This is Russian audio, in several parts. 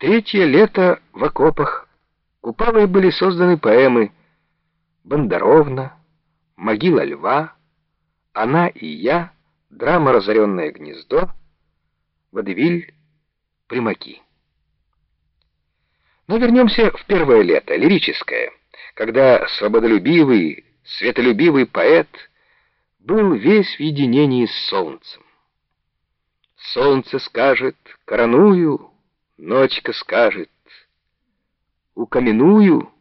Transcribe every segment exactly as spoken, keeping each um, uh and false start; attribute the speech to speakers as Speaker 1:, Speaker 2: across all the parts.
Speaker 1: Третье лето в окопах. Купалой были созданы поэмы «Бондаровна», «Могила льва», «Она и я», драма «Разоренное гнездо», «Водевиль», «Примаки». Но вернемся в первое лето, лирическое, когда свободолюбивый, светолюбивый поэт был весь в единении с солнцем. Солнце скажет «короную», ночка скажет «укаменую».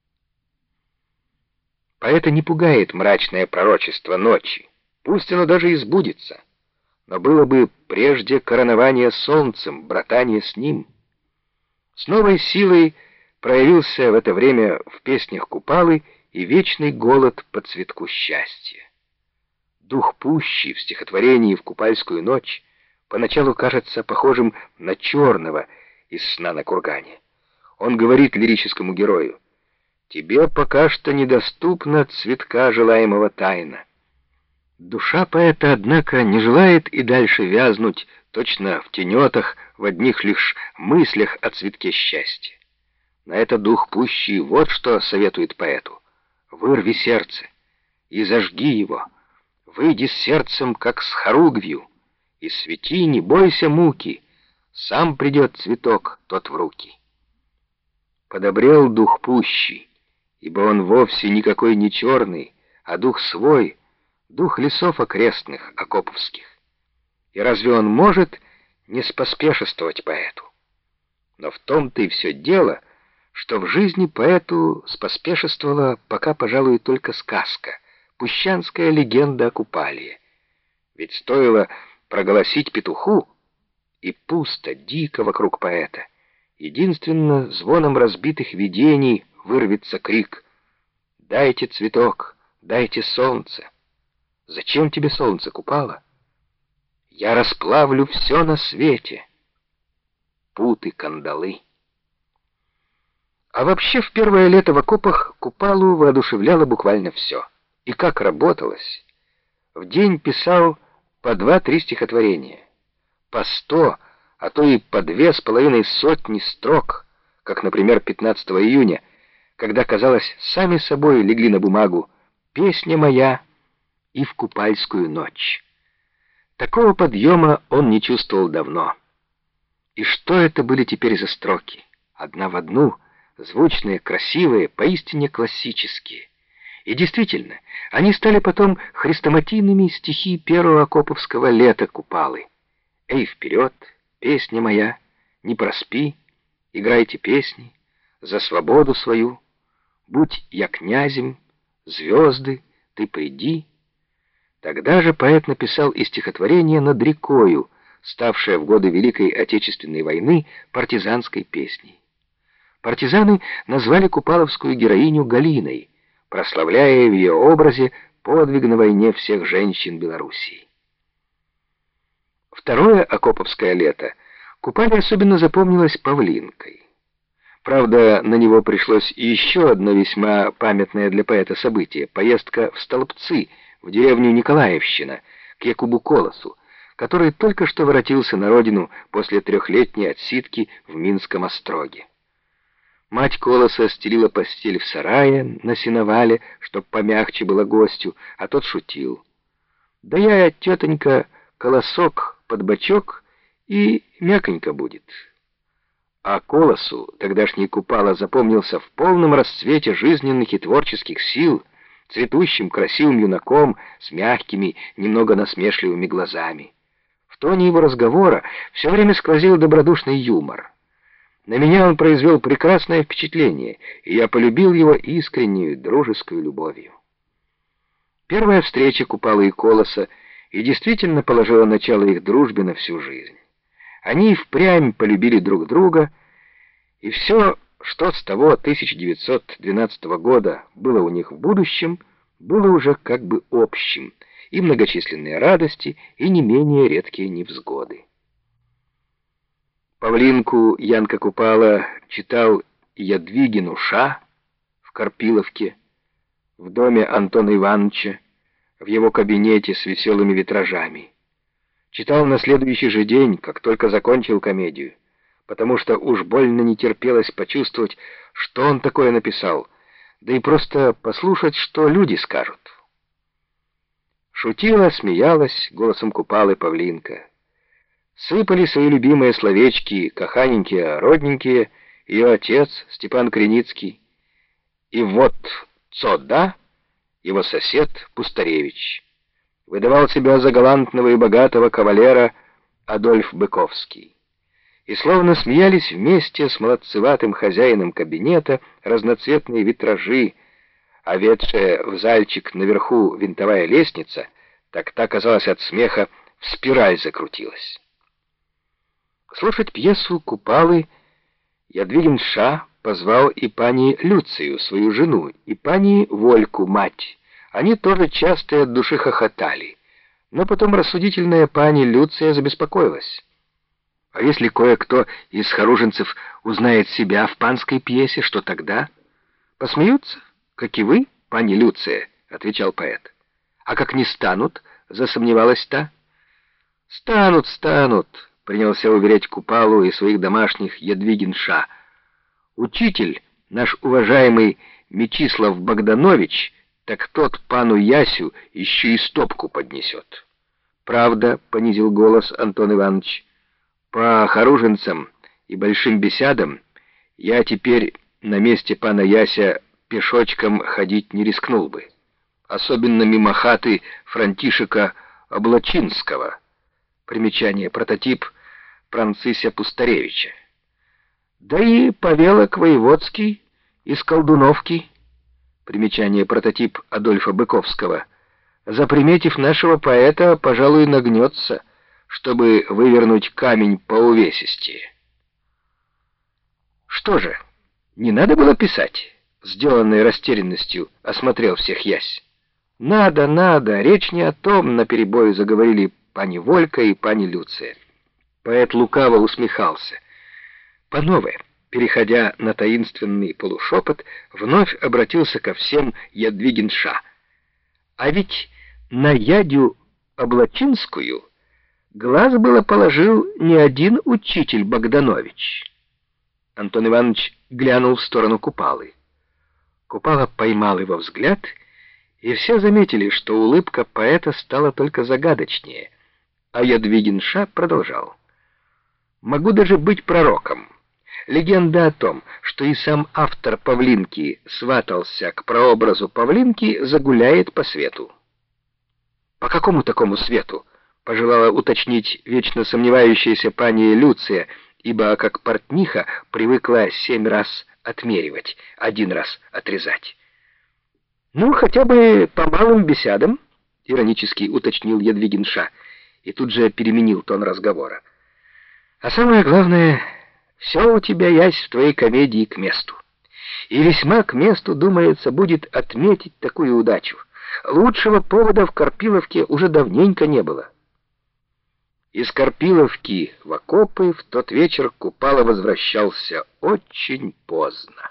Speaker 1: Поэта не пугает мрачное пророчество ночи, пусть оно даже и сбудется, но было бы прежде коронования солнцем, братания с ним. С новой силой проявился в это время в песнях Купалы и вечный голод по цветку счастья. Дух пущи в стихотворении «В купальскую ночь» поначалу кажется похожим на черного из сна на кургане. Он говорит лирическому герою: «Тебе пока что недоступна цветка желаемого тайна». Душа поэта, однако, не желает и дальше вязнуть точно в тенетах, в одних лишь мыслях о цветке счастья. На это дух пущий вот что советует поэту: «Вырви сердце и зажги его, выйди с сердцем, как с хоругвью, и свети, не бойся муки, сам придет цветок тот в руки». Подобрел дух пущий, ибо он вовсе никакой не черный, а дух свой, дух лесов окрестных, окоповских. И разве он может не споспешествовать поэту? Но в том-то и все дело, что в жизни поэту споспешествовала пока, пожалуй, только сказка, пущанская легенда о Купалье. Ведь стоило проголосить петуху, и пусто, дико вокруг поэта. Единственно звоном разбитых видений вырвется крик: «Дайте цветок, дайте солнце». Зачем тебе солнце, Купала? Я расплавлю все на свете. Путы, кандалы. А вообще в первое лето в окопах Купалу воодушевляло буквально все. И как работалось. В день писал по два-три стихотворения, по сто, а то и по две с половиной сотни строк, как, например, пятнадцатого июня, когда, казалось, сами собой легли на бумагу «Песня моя» и «В купальскую ночь». Такого подъема он не чувствовал давно. И что это были теперь за строки? Одна в одну, звучные, красивые, поистине классические. И действительно, они стали потом хрестоматийными стихи первого окоповского лета Купалы. «Эй, вперед, песня моя, не проспи, играйте песни за свободу свою, будь я князем, звезды, ты приди». Тогда же поэт написал и стихотворение «Над рекою», ставшее в годы Великой Отечественной войны партизанской песней. Партизаны назвали купаловскую героиню Галиной, прославляя в ее образе подвиг на войне всех женщин Белоруссии. Второе окоповское лето Купале особенно запомнилось Павлинкой. Правда, на него пришлось и еще одно весьма памятное для поэта событие — поездка в Столбцы, в деревню Николаевщина, к Якубу Колосу, который только что воротился на родину после трехлетней отсидки в Минском остроге. Мать Колоса стелила постель в сарае на сеновале, чтоб помягче было гостю, а тот шутил: «Да я, тетонька, колосок под бочок, и мяконько будет». А Колосу тогдашний Купала запомнился в полном расцвете жизненных и творческих сил, цветущим красивым юнаком с мягкими, немного насмешливыми глазами. В тоне его разговора все время сквозил добродушный юмор. На меня он произвел прекрасное впечатление, и я полюбил его искреннюю дружескую любовью. Первая встреча Купалы и Колоса и действительно положила начало их дружбе на всю жизнь. Они и впрямь полюбили друг друга, и все, что с того тысяча девятьсот двенадцатого года было у них в будущем, было уже как бы общим, и многочисленные радости, и не менее редкие невзгоды. Павлинку Янка Купала читал Ядвигину Ша в Карпиловке, в доме Антона Ивановича, в его кабинете с веселыми витражами. Читал на следующий же день, как только закончил комедию, потому что уж больно не терпелось почувствовать, что он такое написал, да и просто послушать, что люди скажут. Шутила, смеялась голосом Купалы Павлинка. Сыпали свои любимые словечки, каханенькие, родненькие, ее отец Степан Креницкий. И вот Цода, его сосед Пустаревич, выдавал себя за галантного и богатого кавалера Адольф Быковский. И словно смеялись вместе с молодцеватым хозяином кабинета разноцветные витражи, а ведшая в зальчик наверху винтовая лестница, так та, казалось, от смеха в спираль закрутилась. Слушать пьесу Купалы Ядвигин-ша позвал и пани Люцию, свою жену, и пани Вольку, мать. Они тоже часто от души хохотали, но потом рассудительная пани Люция забеспокоилась. А если кое-кто из хоруженцев узнает себя в панской пьесе, что тогда? Посмеются, как и вы, пани Люция, отвечал поэт. А как не станут, засомневалась та. Станут, станут, принялся уверять Купалу и своих домашних Ядвигин-ша. Учитель, наш уважаемый Мечислав Богданович, так тот пану Ясю еще и стопку поднесет. Правда, понизил голос Антон Иванович, по хоруженцам и большим беседам я теперь на месте пана Яся пешочком ходить не рискнул бы, особенно мимо хаты Франтишека Облачинского. Примечание, прототип Францися Пустаревича. Да и повелок воеводский из Колдуновки. Примечание, прототип Адольфа Быковского. Заприметив нашего поэта, пожалуй, нагнется, чтобы вывернуть камень по увесистее. Что же, не надо было писать? Сделанной растерянностью осмотрел всех Ясь. Надо, надо, речь не о том, наперебой заговорили пани Волька и пани Люция. Поэт лукаво усмехался. Панове, переходя на таинственный полушепот, вновь обратился ко всем Ядвигин-ша. А ведь на Ядю Облачинскую глаз было положил не один учитель Богданович. Антон Иванович глянул в сторону Купалы. Купала поймал его взгляд, и все заметили, что улыбка поэта стала только загадочнее, а Ядвигин-ша продолжал. «Могу даже быть пророком. Легенда о том, что и сам автор Павлинки сватался к прообразу Павлинки, загуляет по свету». «По какому такому свету?» — пожелала уточнить вечно сомневающаяся пани Люция, ибо, как портниха, привыкла семь раз отмеривать, один раз отрезать. «Ну, хотя бы по малым беседам», — иронически уточнил Ядвигин-ша, и тут же переменил тон разговора. «А самое главное, все у тебя, Ясь, в твоей комедии к месту. И весьма к месту, думается, будет отметить такую удачу. Лучшего повода в Карпиловке уже давненько не было». Из Карпиловки в окопы в тот вечер Купала возвращался очень поздно.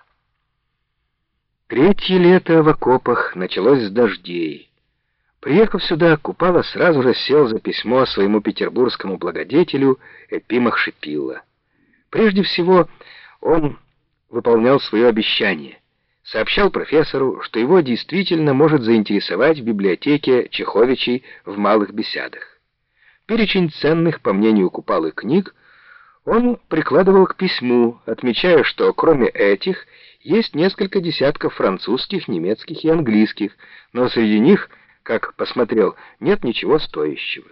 Speaker 1: Третье лето в окопах началось с дождей. Приехав сюда, Купала сразу же сел за письмо своему петербургскому благодетелю Эпимах Шипилла. Прежде всего, он выполнял свое обещание. Сообщал профессору, что его действительно может заинтересовать в библиотеке Чеховичей в малых беседах. Перечень ценных, по мнению Купалы, книг он прикладывал к письму, отмечая, что кроме этих есть несколько десятков французских, немецких и английских, но среди них, как посмотрел, нет ничего стоящего.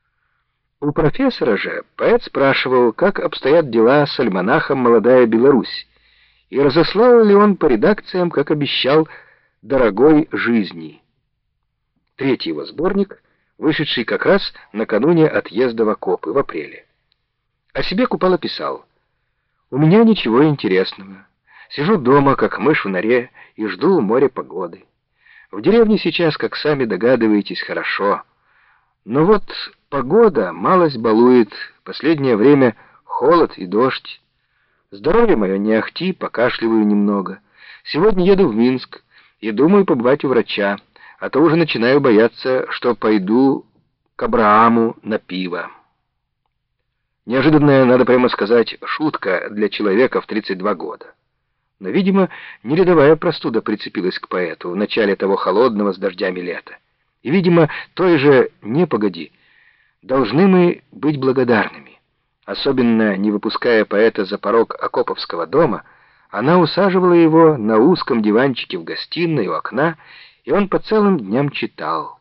Speaker 1: У профессора же поэт спрашивал, как обстоят дела с альманахом «Молодая Беларусь», и разослал ли он по редакциям, как обещал, «Дорогой жизни». Третий его сборник, вышедший как раз накануне отъезда в окопы в апреле. О себе Купала писал: «У меня ничего интересного. Сижу дома, как мышь в норе, и жду моря погоды. В деревне сейчас, как сами догадываетесь, хорошо. Но вот погода малость балует, последнее время холод и дождь. Здоровье мое не ахти, покашливаю немного. Сегодня еду в Минск и думаю побывать у врача, а то уже начинаю бояться, что пойду к Абрааму на пиво». Неожиданная, надо прямо сказать, шутка для человека в тридцать два года. Но, видимо, не рядовая простуда прицепилась к поэту в начале того холодного с дождями лета. И, видимо, той же «не погоди» должны мы быть благодарными. Особенно не выпуская поэта за порог Акоповского дома, она усаживала его на узком диванчике в гостиной у окна, и он по целым дням читал.